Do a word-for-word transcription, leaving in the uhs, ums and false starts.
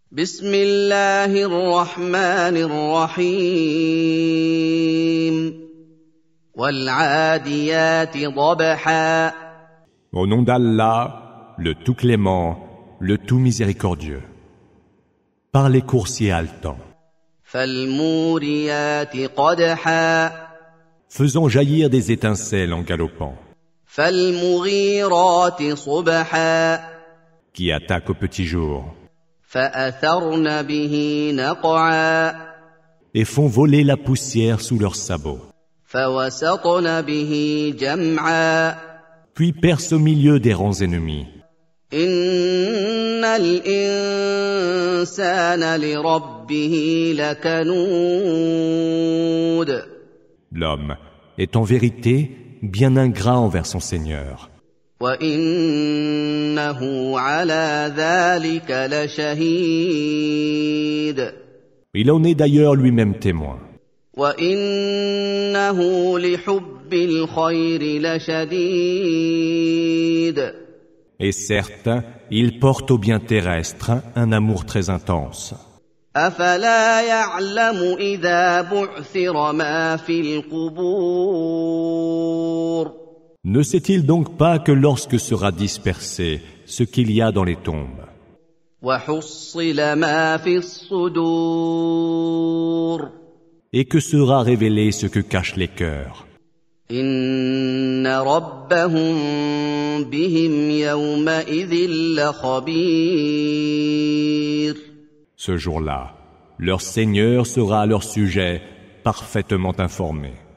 بسم الله الرحمن الرحيم والعاديات ضبحا. Au nom d'Allah, le tout clément, le tout miséricordieux. Par les coursiers haletants. فالموريات قدحا. Faisant jaillir des étincelles en galopant. فالمغيرات صبحا. Qui attaquent au petit jour. فأثرن به نقعا. Et font voler la poussière sous leurs sabots. فوسطن به جمعا. Puis percent au milieu des rangs ennemis. إن الإنسان لربه لكنود. L'homme est en vérité bien ingrat envers son Seigneur. وَإِنَّهُ عَلَى ذَلِكَ لَشَهِيدٌ. Il en est d'ailleurs lui-même témoin. وَإِنَّهُ لِحُبِّ الْخَيْرِ لَشَدِيدٌ. Et certes, il porte au bien terrestre un amour très intense. أَفَلَا يَعْلَمُ إِذَا بُعْثِرَ مَا فِي الْقُبُورِ. Ne sait-il donc pas que lorsque sera dispersé ce qu'il y a dans les tombes, وَحُصِّلَ مَا فِي الصُّدُورِ. et que sera révélé ce que cachent les cœurs, إِنَّ رَبَّهُم بِهِمْ يَوْمَئِذٍ لَخَبِيرٌ. ce jour-là, leur Seigneur sera à leur sujet parfaitement informé.